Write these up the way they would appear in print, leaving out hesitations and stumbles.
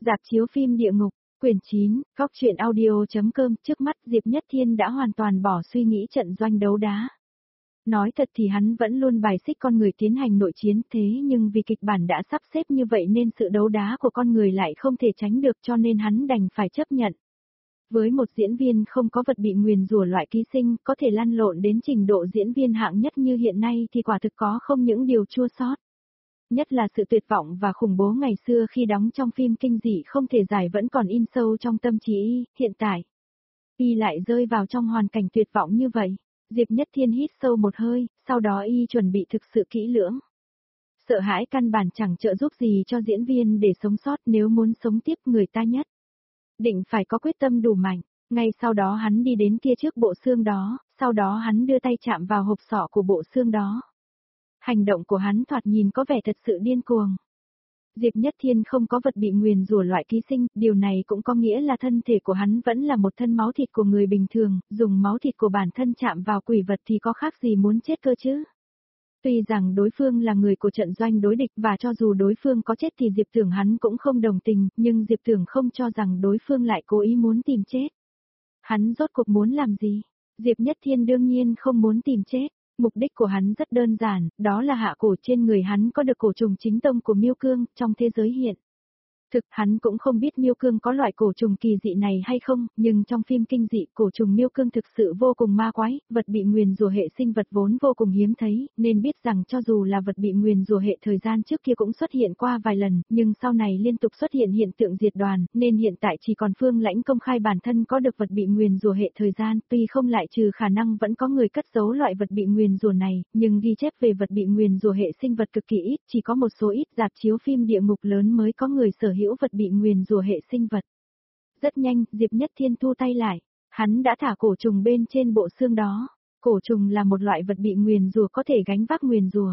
Rạp chiếu phim Địa Ngục, quyển 9, Góc truyện audio.com. Trước mắt Diệp Nhất Thiên đã hoàn toàn bỏ suy nghĩ trận doanh đấu đá. Nói thật thì hắn vẫn luôn bài xích con người tiến hành nội chiến, thế nhưng vì kịch bản đã sắp xếp như vậy nên sự đấu đá của con người lại không thể tránh được, cho nên hắn đành phải chấp nhận. Với một diễn viên không có vật bị nguyền rủa loại ký sinh, có thể lăn lộn đến trình độ diễn viên hạng nhất như hiện nay thì quả thực có không những điều chua xót. Nhất là sự tuyệt vọng và khủng bố ngày xưa khi đóng trong phim kinh dị không thể giải vẫn còn in sâu trong tâm trí y, hiện tại. Y lại rơi vào trong hoàn cảnh tuyệt vọng như vậy. Diệp Nhất Thiên hít sâu một hơi, sau đó y chuẩn bị thực sự kỹ lưỡng. Sợ hãi căn bản chẳng trợ giúp gì cho diễn viên để sống sót, nếu muốn sống tiếp người ta nhất định phải có quyết tâm đủ mạnh. Ngay sau đó hắn đi đến kia trước bộ xương đó, sau đó hắn đưa tay chạm vào hộp sọ của bộ xương đó. Hành động của hắn thoạt nhìn có vẻ thật sự điên cuồng. Diệp Nhất Thiên không có vật bị nguyền rủa loại ký sinh, điều này cũng có nghĩa là thân thể của hắn vẫn là một thân máu thịt của người bình thường, dùng máu thịt của bản thân chạm vào quỷ vật thì có khác gì muốn chết cơ chứ. Tuy rằng đối phương là người của trận doanh đối địch và cho dù đối phương có chết thì Diệp Tưởng hắn cũng không đồng tình, nhưng Diệp Tưởng không cho rằng đối phương lại cố ý muốn tìm chết. Hắn rốt cuộc muốn làm gì? Diệp Nhất Thiên đương nhiên không muốn tìm chết. Mục đích của hắn rất đơn giản, đó là hạ cổ trên người hắn có được cổ trùng chính tông của Miêu Cương, trong thế giới hiện. Thực hắn cũng không biết Miêu Cương có loại cổ trùng kỳ dị này hay không, nhưng trong phim kinh dị cổ trùng Miêu Cương thực sự vô cùng ma quái, vật bị nguyền rủa hệ sinh vật vốn vô cùng hiếm thấy, nên biết rằng cho dù là vật bị nguyền rủa hệ thời gian trước kia cũng xuất hiện qua vài lần, nhưng sau này liên tục xuất hiện hiện tượng diệt đoàn, nên hiện tại chỉ còn Phương Lãnh công khai bản thân có được vật bị nguyền rủa hệ thời gian, tuy không lại trừ khả năng vẫn có người cất giấu loại vật bị nguyền rủa này, nhưng ghi chép về vật bị nguyền rủa hệ sinh vật cực kỳ ít, chỉ có một số ít rạp chiếu phim địa ngục lớn mới có người sở hữu vật bị nguyền rủa hệ sinh vật. Rất nhanh, Diệp Nhất Thiên thu tay lại, hắn đã thả cổ trùng bên trên bộ xương đó. Cổ trùng là một loại vật bị nguyền rủa có thể gánh vác nguyền rủa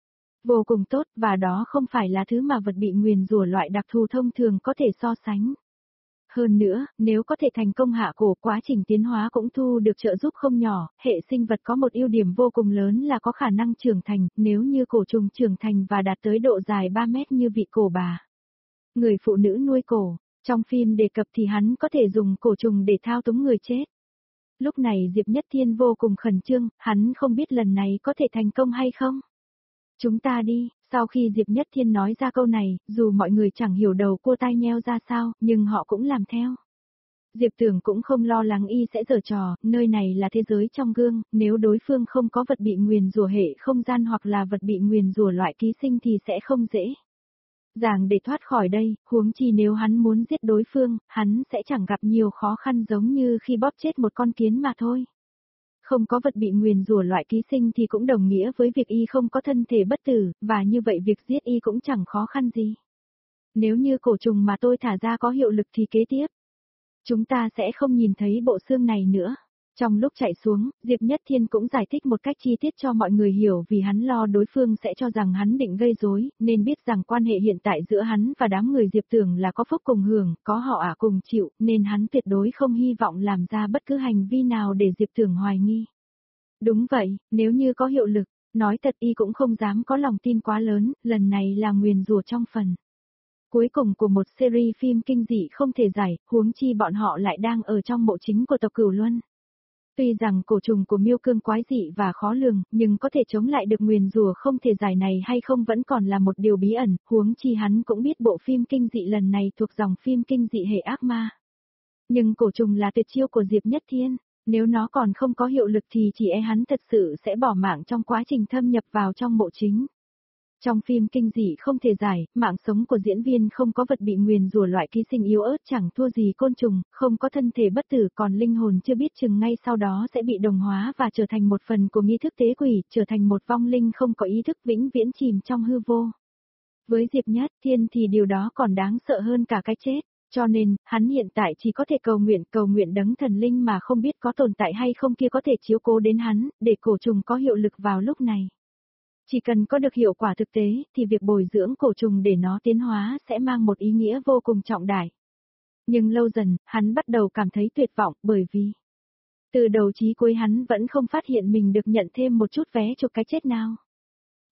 vô cùng tốt, và đó không phải là thứ mà vật bị nguyền rủa loại đặc thù thông thường có thể so sánh. Hơn nữa, nếu có thể thành công hạ cổ, quá trình tiến hóa cũng thu được trợ giúp không nhỏ, hệ sinh vật có một ưu điểm vô cùng lớn là có khả năng trưởng thành, nếu như cổ trùng trưởng thành và đạt tới độ dài 3 mét như vị cổ bà. Người phụ nữ nuôi cổ, trong phim đề cập thì hắn có thể dùng cổ trùng để thao túng người chết. Lúc này Diệp Nhất Thiên vô cùng khẩn trương, hắn không biết lần này có thể thành công hay không. Chúng ta đi, sau khi Diệp Nhất Thiên nói ra câu này, dù mọi người chẳng hiểu đầu cua tai nheo ra sao, nhưng họ cũng làm theo. Diệp Tưởng cũng không lo lắng y sẽ giở trò, nơi này là thế giới trong gương, nếu đối phương không có vật bị nguyền rủa hệ không gian hoặc là vật bị nguyền rủa loại ký sinh thì sẽ không dễ dàng để thoát khỏi đây, huống chi nếu hắn muốn giết đối phương, hắn sẽ chẳng gặp nhiều khó khăn giống như khi bóp chết một con kiến mà thôi. Không có vật bị nguyền rủa loại ký sinh thì cũng đồng nghĩa với việc y không có thân thể bất tử, và như vậy việc giết y cũng chẳng khó khăn gì. Nếu như cổ trùng mà tôi thả ra có hiệu lực thì kế tiếp, chúng ta sẽ không nhìn thấy bộ xương này nữa. Trong lúc chạy xuống, Diệp Nhất Thiên cũng giải thích một cách chi tiết cho mọi người hiểu vì hắn lo đối phương sẽ cho rằng hắn định gây rối, nên biết rằng quan hệ hiện tại giữa hắn và đám người Diệp Tưởng là có phúc cùng hưởng, có họ ả cùng chịu, nên hắn tuyệt đối không hy vọng làm ra bất cứ hành vi nào để Diệp Tưởng hoài nghi. Đúng vậy, nếu như có hiệu lực, nói thật y cũng không dám có lòng tin quá lớn, lần này là nguyền rủa trong phần cuối cùng của một series phim kinh dị không thể giải, huống chi bọn họ lại đang ở trong mộ chính của tộc Cửu Luân. Tuy rằng cổ trùng của Miêu Cương quái dị và khó lường, nhưng có thể chống lại được nguyền rủa không thể giải này hay không vẫn còn là một điều bí ẩn, huống chi hắn cũng biết bộ phim kinh dị lần này thuộc dòng phim kinh dị hệ ác ma. Nhưng cổ trùng là tuyệt chiêu của Diệp Nhất Thiên, nếu nó còn không có hiệu lực thì chỉ e hắn thật sự sẽ bỏ mạng trong quá trình thâm nhập vào trong mộ chính. Trong phim kinh dị không thể giải, mạng sống của diễn viên không có vật bị nguyền rủa loại ký sinh yếu ớt chẳng thua gì côn trùng, không có thân thể bất tử còn linh hồn chưa biết chừng ngay sau đó sẽ bị đồng hóa và trở thành một phần của nghi thức tế quỷ, trở thành một vong linh không có ý thức vĩnh viễn chìm trong hư vô. Với Diệp Nhất Thiên thì điều đó còn đáng sợ hơn cả cái chết, cho nên, hắn hiện tại chỉ có thể cầu nguyện đấng thần linh mà không biết có tồn tại hay không kia có thể chiếu cố đến hắn, để cổ trùng có hiệu lực vào lúc này. Chỉ cần có được hiệu quả thực tế, thì việc bồi dưỡng cổ trùng để nó tiến hóa sẽ mang một ý nghĩa vô cùng trọng đại. Nhưng lâu dần, hắn bắt đầu cảm thấy tuyệt vọng bởi vì từ đầu chí cuối hắn vẫn không phát hiện mình được nhận thêm một chút vé chụp cái chết nào.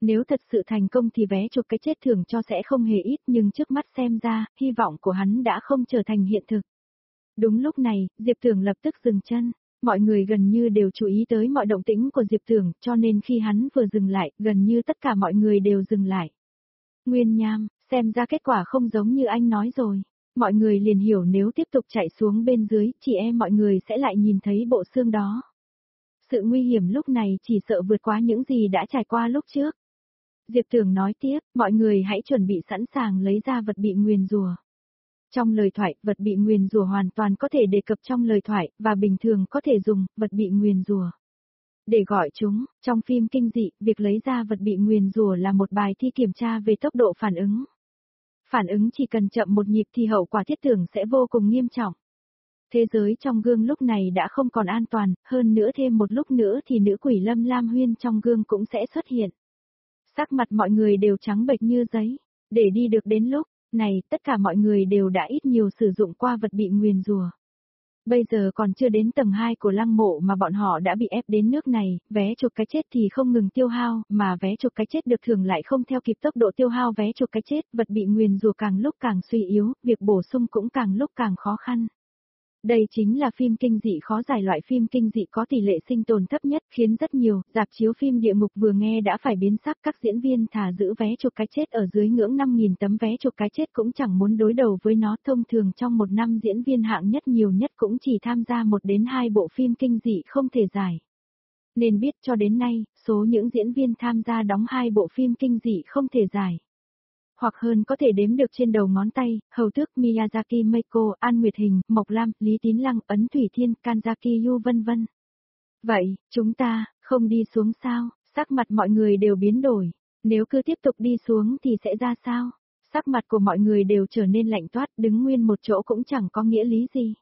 Nếu thật sự thành công thì vé chụp cái chết thưởng cho sẽ không hề ít, nhưng trước mắt xem ra, hy vọng của hắn đã không trở thành hiện thực. Đúng lúc này, Diệp Tưởng lập tức dừng chân. Mọi người gần như đều chú ý tới mọi động tĩnh của Diệp Tưởng, cho nên khi hắn vừa dừng lại, gần như tất cả mọi người đều dừng lại. Nguyên Nham, xem ra kết quả không giống như anh nói rồi. Mọi người liền hiểu nếu tiếp tục chạy xuống bên dưới, chị em mọi người sẽ lại nhìn thấy bộ xương đó. Sự nguy hiểm lúc này chỉ sợ vượt quá những gì đã trải qua lúc trước. Diệp Tưởng nói tiếp, mọi người hãy chuẩn bị sẵn sàng lấy ra vật bị nguyền rủa. Trong lời thoại, vật bị nguyền rủa hoàn toàn có thể đề cập trong lời thoại, và bình thường có thể dùng, vật bị nguyền rủa. Để gọi chúng, trong phim kinh dị, việc lấy ra vật bị nguyền rủa là một bài thi kiểm tra về tốc độ phản ứng. Phản ứng chỉ cần chậm một nhịp thì hậu quả thiết tưởng sẽ vô cùng nghiêm trọng. Thế giới trong gương lúc này đã không còn an toàn, hơn nữa thêm một lúc nữa thì nữ quỷ Lâm Lam Huyên trong gương cũng sẽ xuất hiện. Sắc mặt mọi người đều trắng bệch như giấy. Để đi được đến lúc này, tất cả mọi người đều đã ít nhiều sử dụng qua vật bị nguyền rủa. Bây giờ còn chưa đến tầng 2 của lăng mộ mà bọn họ đã bị ép đến nước này, vé chụp cái chết thì không ngừng tiêu hao, mà vé chụp cái chết được thưởng lại không theo kịp tốc độ tiêu hao vé chụp cái chết, vật bị nguyền rủa càng lúc càng suy yếu, việc bổ sung cũng càng lúc càng khó khăn. Đây chính là phim kinh dị khó giải, loại phim kinh dị có tỷ lệ sinh tồn thấp nhất, khiến rất nhiều rạp chiếu phim địa ngục vừa nghe đã phải biến sắc. Các diễn viên thà giữ vé chụp cái chết ở dưới ngưỡng 5.000 tấm vé chụp cái chết cũng chẳng muốn đối đầu với nó. Thông thường trong một năm diễn viên hạng nhất nhiều nhất cũng chỉ tham gia 1 đến 2 bộ phim kinh dị không thể giải. Nên biết cho đến nay, số những diễn viên tham gia đóng 2 bộ phim kinh dị không thể giải, hoặc hơn có thể đếm được trên đầu ngón tay, Hầu Tước, Miyazaki Meiko, An Nguyệt Hình, Mộc Lam, Lý Tín Lăng, Ấn Thủy Thiên, Kanzaki Yu vân vân. Vậy, chúng ta, không đi xuống sao? Sắc mặt mọi người đều biến đổi. Nếu cứ tiếp tục đi xuống thì sẽ ra sao? Sắc mặt của mọi người đều trở nên lạnh toát, đứng nguyên một chỗ cũng chẳng có nghĩa lý gì.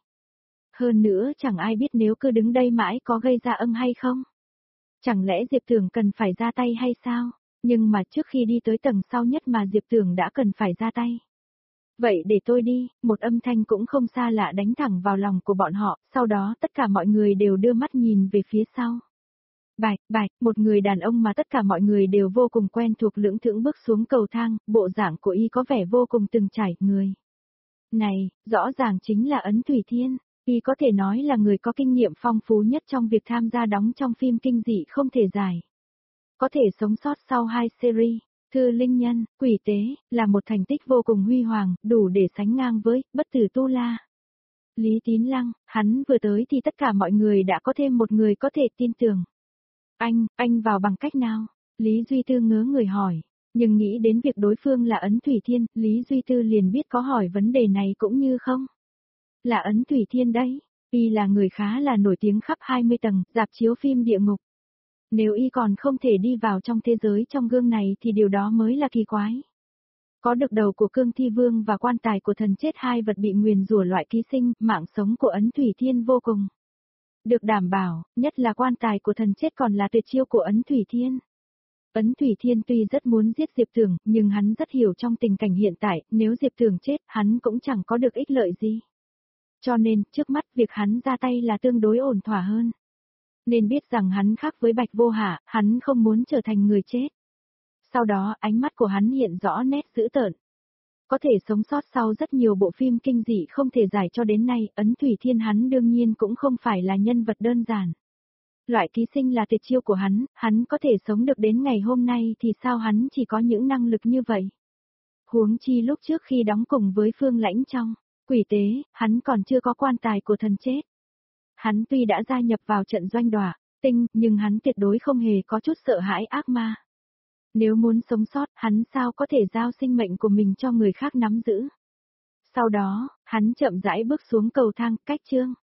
Hơn nữa chẳng ai biết nếu cứ đứng đây mãi có gây ra âm hay không? Chẳng lẽ Diệp Tưởng cần phải ra tay hay sao? Nhưng mà trước khi đi tới tầng sau nhất mà Diệp Tưởng đã cần phải ra tay. Vậy để tôi đi, một âm thanh cũng không xa lạ đánh thẳng vào lòng của bọn họ, sau đó tất cả mọi người đều đưa mắt nhìn về phía sau. Bạch, một người đàn ông mà tất cả mọi người đều vô cùng quen thuộc lững thững bước xuống cầu thang, bộ dạng của y có vẻ vô cùng từng trải, người này, rõ ràng chính là Ấn Thủy Thiên, y có thể nói là người có kinh nghiệm phong phú nhất trong việc tham gia đóng trong phim kinh dị không thể giải. Có thể sống sót sau 2 series, Thư Linh Nhân, Quỷ Tế, là một thành tích vô cùng huy hoàng, đủ để sánh ngang với Bất Tử Tu La. Lý Tín Lăng, hắn vừa tới thì tất cả mọi người đã có thêm một người có thể tin tưởng. Anh vào bằng cách nào? Lý Duy Tư ngớ người hỏi, nhưng nghĩ đến việc đối phương là Ấn Thủy Thiên, Lý Duy Tư liền biết có hỏi vấn đề này cũng như không. Là Ấn Thủy Thiên đấy, y là người khá là nổi tiếng khắp 20 tầng, rạp chiếu phim địa ngục. Nếu y còn không thể đi vào trong thế giới trong gương này thì điều đó mới là kỳ quái. Có được đầu của Cương Thi Vương và quan tài của thần chết, 2 vật bị nguyền rủa loại ký sinh, mạng sống của Ấn Thủy Thiên vô cùng được đảm bảo, nhất là quan tài của thần chết còn là tuyệt chiêu của Ấn Thủy Thiên. Ấn Thủy Thiên tuy rất muốn giết Diệp Tưởng, nhưng hắn rất hiểu trong tình cảnh hiện tại, nếu Diệp Tưởng chết, hắn cũng chẳng có được ích lợi gì. Cho nên, trước mắt việc hắn ra tay là tương đối ổn thỏa hơn. Nên biết rằng hắn khác với Bạch Vô Hạ, hắn không muốn trở thành người chết. Sau đó ánh mắt của hắn hiện rõ nét dữ tợn. Có thể sống sót sau rất nhiều bộ phim kinh dị không thể giải cho đến nay, Ấn Thủy Thiên hắn đương nhiên cũng không phải là nhân vật đơn giản. Loại ký sinh là tuyệt chiêu của hắn có thể sống được đến ngày hôm nay thì sao hắn chỉ có những năng lực như vậy. Huống chi lúc trước khi đóng cùng với Phương Lãnh trong Quỷ Tế, hắn còn chưa có quan tài của thần chết. Hắn tuy đã gia nhập vào trận doanh đọa tinh, nhưng hắn tuyệt đối không hề có chút sợ hãi ác ma. Nếu muốn sống sót, hắn sao có thể giao sinh mệnh của mình cho người khác nắm giữ. Sau đó, hắn chậm rãi bước xuống cầu thang, cách chương.